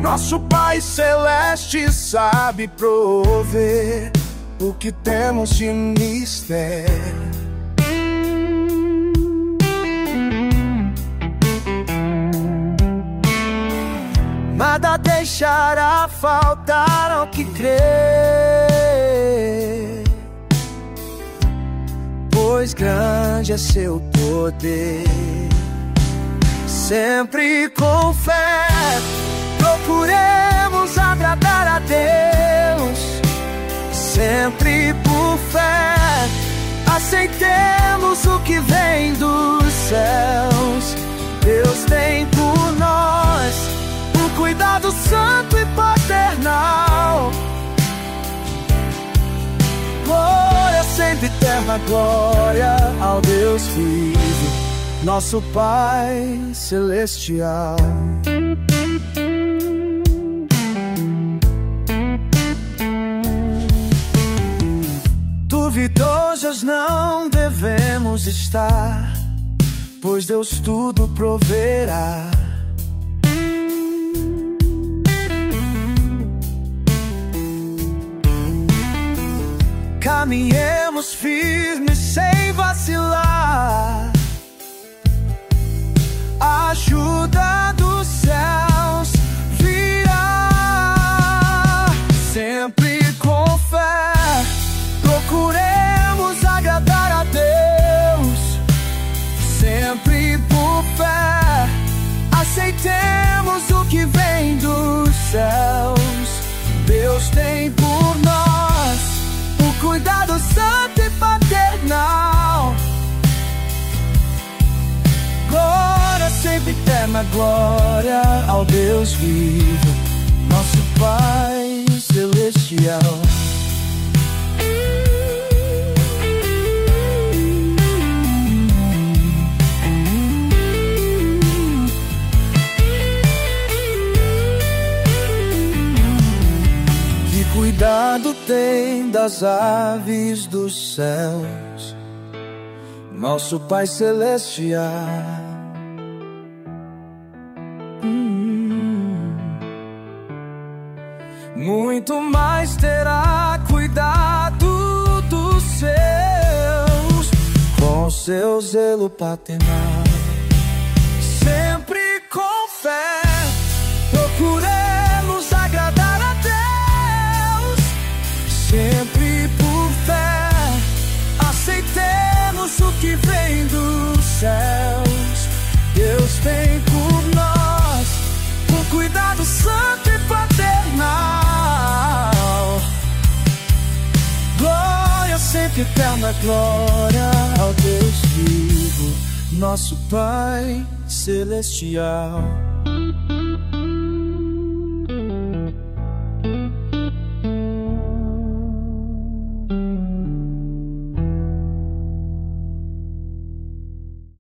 Nosso Pai Celeste sabe prover o que temos de mistério. Nada deixará faltar ao que crer, pois grande é seu poder. Sempre com fé procuremos agradar a Deus. Sempre por fé aceitemos o que vem dos céus. Deus tem por nós um cuidado santo e paternal. Glória, sempre eterna glória ao Deus vivo, nosso Pai Celestial. Duvidosos não devemos estar, pois Deus tudo proverá. Caminhemos firmes sem vacilar. A ajuda dos céus virá. Sempre com fé procuremos agradar a Deus. Sempre por fé aceitemos o que vem dos céus. Deus tem por nós um cuidado santo e paternal. Glória, sempre eterna glória ao Deus vivo, nosso Pai Celestial. Que cuidado tem das aves dos céus, nosso Pai Celestial. Muito mais terá cuidado dos seus, com seu zelo paternal. Sempre com fé procuremos agradar a Deus. Sempre por fé aceitemos o que vem dos céus. Deus tem por nós um cuidado santo e paternal. Glória, sempre eterna glória ao Deus vivo, nosso Pai Celestial.